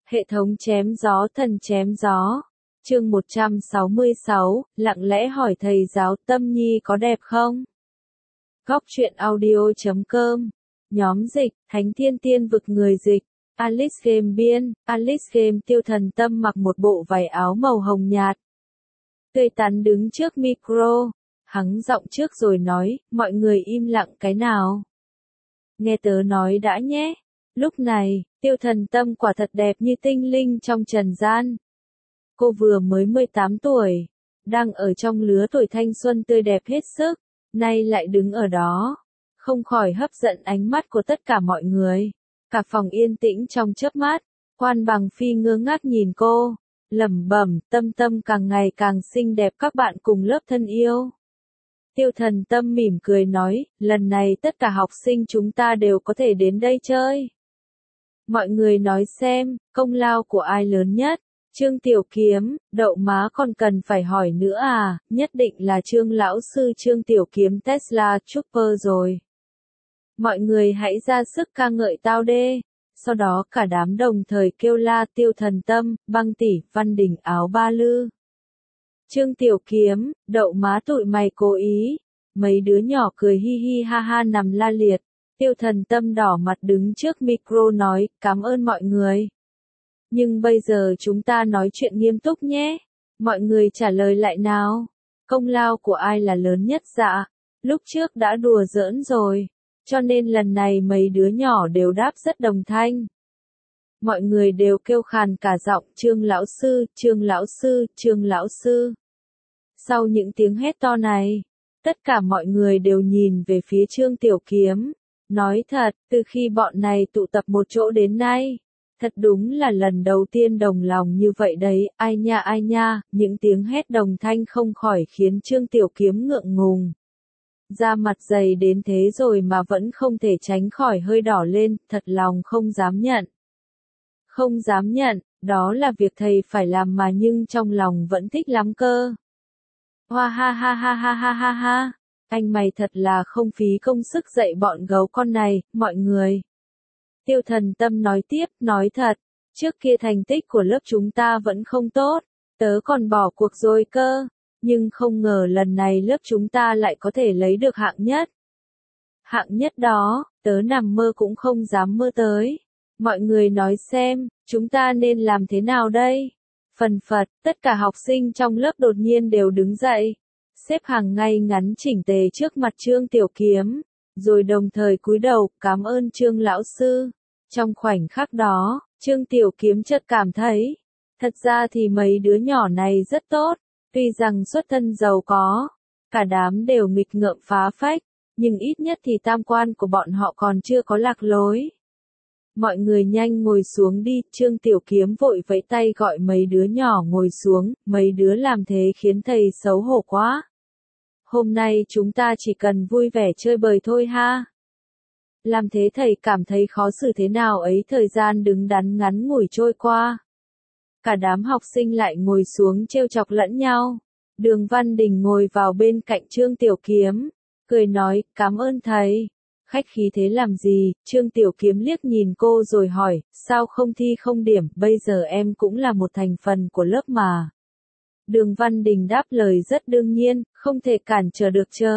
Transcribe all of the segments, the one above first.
Hệ thống chém gió thần chém gió. Chương 166, lặng lẽ hỏi thầy giáo Tâm Nhi có đẹp không? Góc truyện audio.com. Nhóm dịch, Thánh Thiên Tiên vực người dịch. Alice Game biên, Alice Game Tiêu Thần Tâm mặc một bộ váy áo màu hồng nhạt. Tươi tắn đứng trước micro, hắng giọng trước rồi nói, mọi người im lặng cái nào. Nghe tớ nói đã nhé. Lúc này, Tiêu Thần Tâm quả thật đẹp như tinh linh trong trần gian. Cô vừa mới 18 tuổi, đang ở trong lứa tuổi thanh xuân tươi đẹp hết sức, nay lại đứng ở đó, không khỏi hấp dẫn ánh mắt của tất cả mọi người. Cả phòng yên tĩnh trong chớp mắt, Quan Bằng Phi ngơ ngác nhìn cô, lẩm bẩm, Tâm Tâm càng ngày càng xinh đẹp các bạn cùng lớp thân yêu. Tiêu Thần Tâm mỉm cười nói, lần này tất cả học sinh chúng ta đều có thể đến đây chơi. Mọi người nói xem, công lao của ai lớn nhất? Trương Tiểu Kiếm, đậu má còn cần phải hỏi nữa à, nhất định là Trương lão sư Trương Tiểu Kiếm Tesla Chopper rồi. Mọi người hãy ra sức ca ngợi tao đê. Sau đó cả đám đồng thời kêu la Tiêu Thần Tâm, Băng Tỷ, Văn Đình áo ba lư. Trương Tiểu Kiếm, đậu má tụi mày cố ý. Mấy đứa nhỏ cười hi hi ha ha nằm la liệt. Tiêu Thần Tâm đỏ mặt đứng trước micro nói, cảm ơn mọi người. Nhưng bây giờ chúng ta nói chuyện nghiêm túc nhé. Mọi người trả lời lại nào. Công lao của ai là lớn nhất dạ? Lúc trước đã đùa giỡn rồi. Cho nên lần này mấy đứa nhỏ đều đáp rất đồng thanh. Mọi người đều kêu khàn cả giọng, Trương lão sư, Trương lão sư, Trương lão sư. Sau những tiếng hét to này, tất cả mọi người đều nhìn về phía Trương Tiểu Kiếm. Nói thật, từ khi bọn này tụ tập một chỗ đến nay, thật đúng là lần đầu tiên đồng lòng như vậy đấy, ai nha, những tiếng hét đồng thanh không khỏi khiến Trương Tiểu Kiếm ngượng ngùng. Da mặt dày đến thế rồi mà vẫn không thể tránh khỏi hơi đỏ lên, thật lòng không dám nhận. Không dám nhận, đó là việc thầy phải làm mà nhưng trong lòng vẫn thích lắm cơ. Hoa ha ha ha ha ha ha ha, anh mày thật là không phí công sức dạy bọn gấu con này, mọi người. Tiêu Thần Tâm nói tiếp, nói thật, trước kia thành tích của lớp chúng ta vẫn không tốt, tớ còn bỏ cuộc rồi cơ, nhưng không ngờ lần này lớp chúng ta lại có thể lấy được hạng nhất. Hạng nhất đó, tớ nằm mơ cũng không dám mơ tới. Mọi người nói xem, chúng ta nên làm thế nào đây? Phần phật, tất cả học sinh trong lớp đột nhiên đều đứng dậy, xếp hàng ngay ngắn chỉnh tề trước mặt Trương Tiểu Kiếm, rồi đồng thời cúi đầu, cảm ơn Trương lão sư. Trong khoảnh khắc đó, Trương Tiểu Kiếm chợt cảm thấy, thật ra thì mấy đứa nhỏ này rất tốt, tuy rằng xuất thân giàu có, cả đám đều nghịch ngợm phá phách, nhưng ít nhất thì tam quan của bọn họ còn chưa có lạc lối. Mọi người nhanh ngồi xuống đi, Trương Tiểu Kiếm vội vẫy tay gọi mấy đứa nhỏ ngồi xuống, mấy đứa làm thế khiến thầy xấu hổ quá. Hôm nay chúng ta chỉ cần vui vẻ chơi bời thôi ha. Làm thế thầy cảm thấy khó xử thế nào ấy, thời gian đứng đắn ngắn ngủi trôi qua. Cả đám học sinh lại ngồi xuống trêu chọc lẫn nhau. Đường Văn Đình ngồi vào bên cạnh Trương Tiểu Kiếm, cười nói, cảm ơn thầy. Khách khí thế làm gì? Trương Tiểu Kiếm liếc nhìn cô rồi hỏi, sao không thi không điểm, bây giờ em cũng là một thành phần của lớp mà. Đường Văn Đình đáp lời rất đương nhiên, không thể cản trở được chớ.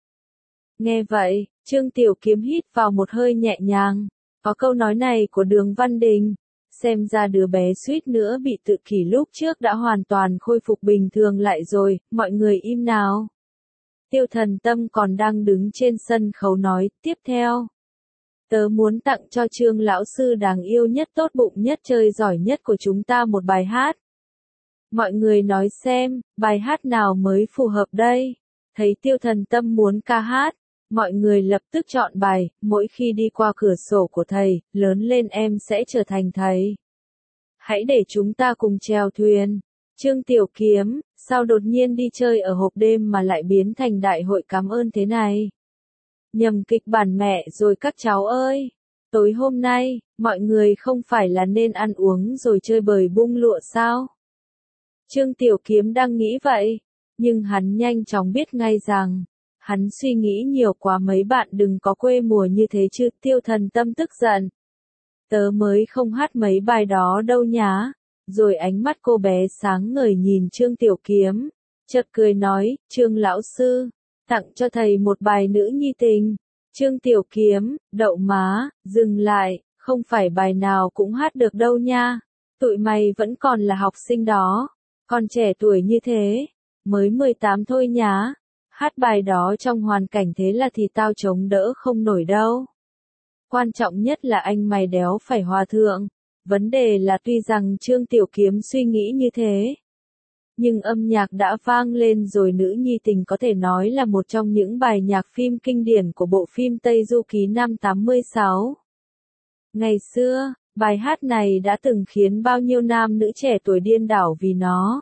Nghe vậy, Trương Tiểu Kiếm hít vào một hơi nhẹ nhàng. Có câu nói này của Đường Văn Đình, xem ra đứa bé suýt nữa bị tự kỷ lúc trước đã hoàn toàn khôi phục bình thường lại rồi, mọi người im nào. Tiêu Thần Tâm còn đang đứng trên sân khấu nói, tiếp theo. Tớ muốn tặng cho Trương lão sư đáng yêu nhất, tốt bụng nhất, chơi giỏi nhất của chúng ta một bài hát. Mọi người nói xem, bài hát nào mới phù hợp đây? Thấy Tiêu Thần Tâm muốn ca hát, mọi người lập tức chọn bài, mỗi khi đi qua cửa sổ của thầy, lớn lên em sẽ trở thành thầy. Hãy để chúng ta cùng chèo thuyền. Trương Tiểu Kiếm, sao đột nhiên đi chơi ở hộp đêm mà lại biến thành đại hội cảm ơn thế này? Nhầm kịch bản mẹ rồi các cháu ơi. Tối hôm nay, mọi người không phải là nên ăn uống rồi chơi bời bung lụa sao? Trương Tiểu Kiếm đang nghĩ vậy, nhưng hắn nhanh chóng biết ngay rằng, hắn suy nghĩ nhiều quá, mấy bạn đừng có quê mùa như thế chứ. Tiêu Thần Tâm tức giận. Tớ mới không hát mấy bài đó đâu nhá. Rồi ánh mắt cô bé sáng ngời nhìn Trương Tiểu Kiếm, chợt cười nói, Trương lão sư, tặng cho thầy một bài nữ nhi tình. Trương Tiểu Kiếm, đậu má, dừng lại, không phải bài nào cũng hát được đâu nha. Tụi mày vẫn còn là học sinh đó, còn trẻ tuổi như thế, mới 18 thôi nhá. Hát bài đó trong hoàn cảnh thế là thì tao chống đỡ không nổi đâu. Quan trọng nhất là anh mày đéo phải hòa thượng. Vấn đề là tuy rằng Trương Tiểu Kiếm suy nghĩ như thế, nhưng âm nhạc đã vang lên rồi. Nữ nhi tình có thể nói là một trong những bài nhạc phim kinh điển của bộ phim Tây Du Ký năm 86. Ngày xưa, bài hát này đã từng khiến bao nhiêu nam nữ trẻ tuổi điên đảo vì nó.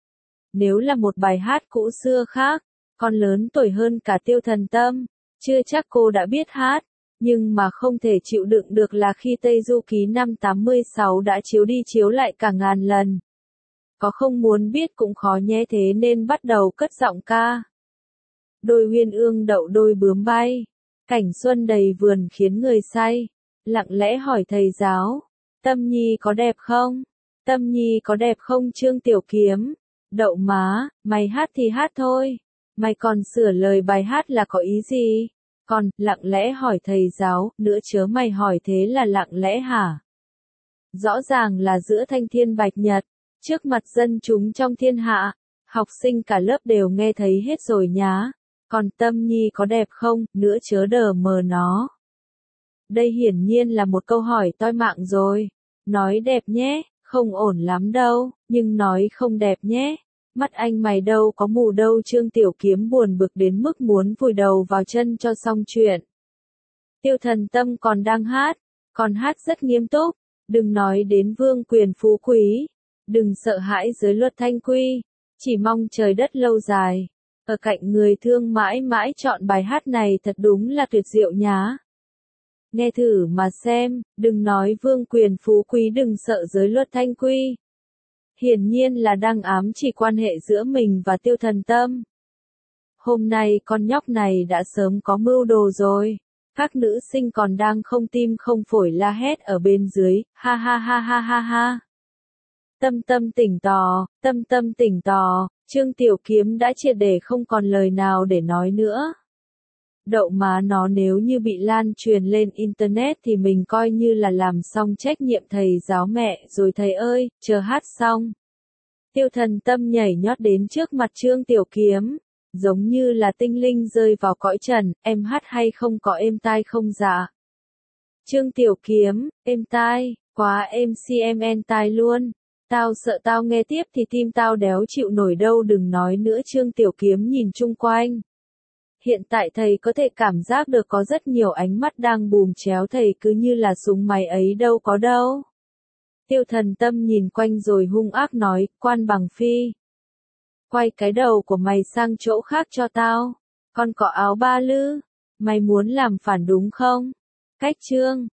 Nếu là một bài hát cũ xưa khác, còn lớn tuổi hơn cả Tiêu Thần Tâm, chưa chắc cô đã biết hát. Nhưng mà không thể chịu đựng được là khi Tây Du Ký năm 86 đã chiếu đi chiếu lại cả ngàn lần. Có không muốn biết cũng khó nhé, thế nên bắt đầu cất giọng ca. Đôi uyên ương đậu đôi bướm bay, cảnh xuân đầy vườn khiến người say. Lặng lẽ hỏi thầy giáo, Tâm Nhi có đẹp không? Tâm Nhi có đẹp không? Trương Tiểu Kiếm, đậu má, mày hát thì hát thôi. Mày còn sửa lời bài hát là có ý gì? Còn, lặng lẽ hỏi thầy giáo, nữa chớ mày hỏi thế là lặng lẽ hả? Rõ ràng là giữa thanh thiên bạch nhật, trước mặt dân chúng trong thiên hạ, học sinh cả lớp đều nghe thấy hết rồi nhá. Còn Tâm Nhi có đẹp không, nữa chớ đờ mờ nó. Đây hiển nhiên là một câu hỏi toi mạng rồi. Nói đẹp nhé, không ổn lắm đâu, nhưng nói không đẹp nhé. Mắt anh mày đâu có mù đâu. Trương Tiểu Kiếm buồn bực đến mức muốn vùi đầu vào chân cho xong chuyện. Tiêu Thần Tâm còn đang hát, còn hát rất nghiêm túc. Đừng nói đến vương quyền phú quý, đừng sợ hãi giới luật thanh quy, chỉ mong trời đất lâu dài. Ở cạnh người thương mãi mãi chọn bài hát này thật đúng là tuyệt diệu nhá. Nghe thử mà xem, đừng nói vương quyền phú quý, đừng sợ giới luật thanh quy. Hiển nhiên là đang ám chỉ quan hệ giữa mình và Tiêu Thần Tâm. Hôm nay con nhóc này đã sớm có mưu đồ rồi. Các nữ sinh còn đang không tim không phổi la hét ở bên dưới, ha ha ha ha ha ha. Tâm Tâm tỉnh tò, Tâm Tâm tỉnh tò, Trương Tiểu Kiếm đã triệt để không còn lời nào để nói nữa. Đậu má nó, nếu như bị lan truyền lên internet thì mình coi như là làm xong trách nhiệm thầy giáo mẹ rồi. Thầy ơi, chờ hát xong. Tiêu Thần Tâm nhảy nhót đến trước mặt Trương Tiểu Kiếm, giống như là tinh linh rơi vào cõi trần. Em hát hay không, có êm tai không dạ? Trương Tiểu Kiếm, êm tai, quá êm tai luôn. Tao sợ tao nghe tiếp thì tim tao đéo chịu nổi đâu. Đừng nói nữa. Trương Tiểu Kiếm nhìn chung quanh. Hiện tại thầy có thể cảm giác được có rất nhiều ánh mắt đang bùm chéo thầy, cứ như là súng máy ấy đâu có đâu. Tiêu Thần Tâm nhìn quanh rồi hung ác nói, Quan Bằng Phi, quay cái đầu của mày sang chỗ khác cho tao. Con cỏ áo ba lư, mày muốn làm phản đúng không? Cách Trương